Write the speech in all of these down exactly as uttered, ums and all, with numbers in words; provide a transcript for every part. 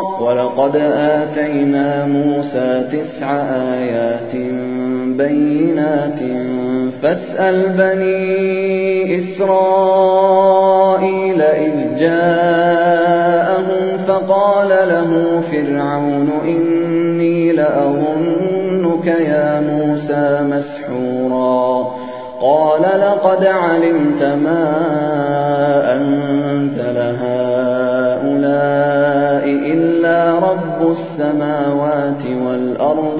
وَلَقَدْ آتَيْنَا مُوسَى تِسْعَ آيَاتٍ بَيِّنَاتٍ فَاسْأَلْ بَنِي إِسْرَائِيلَ إِذْ جَاءَهُمْ فَقَالَ لَهُ فِرْعَوْنُ إِنِّي لَأَظُنُّكَ يَا مُوسَى مَسْحُورًا قَالَ لَقَدْ عَلِمْتَ مَا أَنزَلَ هَٰؤُلَاءِ إِلَّا رَبُّ السَّمَاوَاتِ وَالْأَرْضِ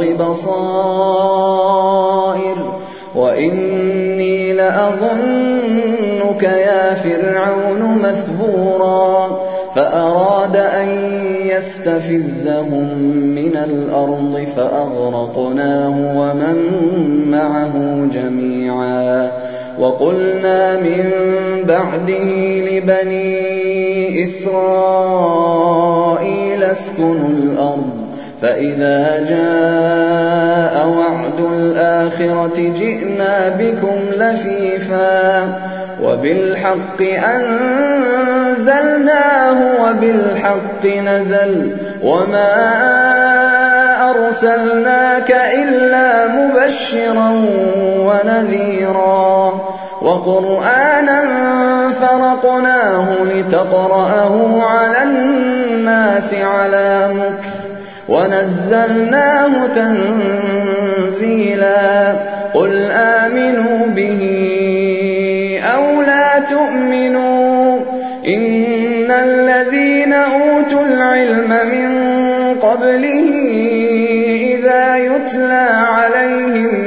بَصَائِرَ وَإِنِّي لَأَظُنُّكَ يَا فِرْعَوْنُ مَثْبُورًا فَأَرَادَ أَن يَسْتَفِزَّهُم مِّنَ الْأَرْضِ فَأَغْرَقْنَاهُ وَمَن مَّعَهُ جَمِيعًا وَقُلْنَا مِن بَعْدِهِ لِبَنِي إِسْرَائِيلَ اسْكُنُوا الْأَرْضَ فَإِذَا جَاءَ وَعْدُ الْآخِرَةِ جِئْنَا بِكُمْ لَفِيفًا وَبِالْحَقِّ أَنزَلْنَاهُ وَبِالْحَقِّ نَزَلَ وَمَا أَرْسَلْنَاكَ إِلَّا مُبَشِّرًا وَنَذِيرًا وَقُرْآنًا فَرَقْنَاهُ لِتَقْرَأَهُ عَلَى النَّاسِ عَلَىٰ مُكْثٍ وَنَزَّلْنَاهُ تَنزِيلًا قُلْ آمِنُوا بِهِ أَوْ لَا تُؤْمِنُوا إِنَّ الَّذِينَ أُوتُوا الْعِلْمَ مِن قَبْلِهِ إِذَا يُتْلَىٰ عَلَيْهِمْ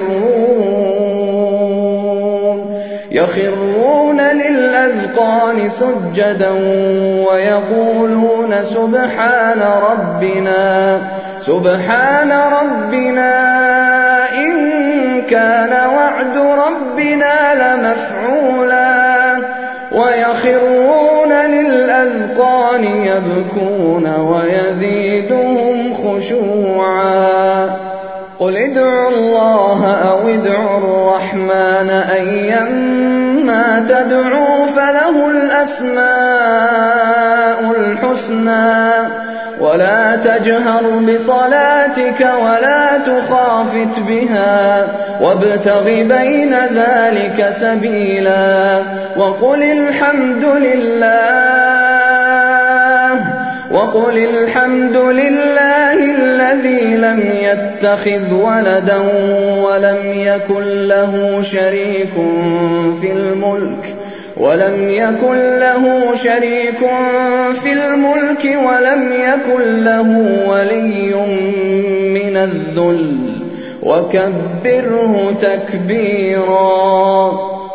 يَخِرُّونَ يَخِرُّونَ لِلْأَذْقَانِ سُجَّدًا وَيَقُولُونَ سُبْحَانَ رَبِّنَا سُبْحَانَ رَبِّنَا إِن كَانَ وَعْدُ رَبِّنَا لَمَفْعُولًا وَيَخِرُّونَ لِلْأَذْقَانِ يَبْكُونَ وَيَزِيدُهُمْ خُشُوعًا قُلِ ادْعُوا اللَّهَ أَوِ ادْعُوا الرَّحْمَٰنَ أَيًّا مَّا تَدْعُوا فَلَهُ الْأَسْمَاءُ الْحُسْنَىٰ وَلَا تَجْهَرْ بِصَلَاتِكَ وَلَا تُخَافِتْ بِهَا وَابْتَغِ بَيْنَ ذَٰلِكَ سَبِيلًا وَقُلِ الْحَمْدُ لِلَّهِ وَقُلِ الْحَمْدُ لِلَّهِ الَّذِي لَمْ يَتَّخِذْ وَلَدًا وَلَمْ يَكُن لَّهُ شَرِيكٌ فِي الْمُلْكِ وَلَمْ يَكُن لَّهُ شَرِيكٌ فِي الْمُلْكِ وَلَمْ يَكُن لَّهُ وَلِيٌّ مِّنَ الذُّلِّ وَكَبِّرْهُ تَكْبِيرًا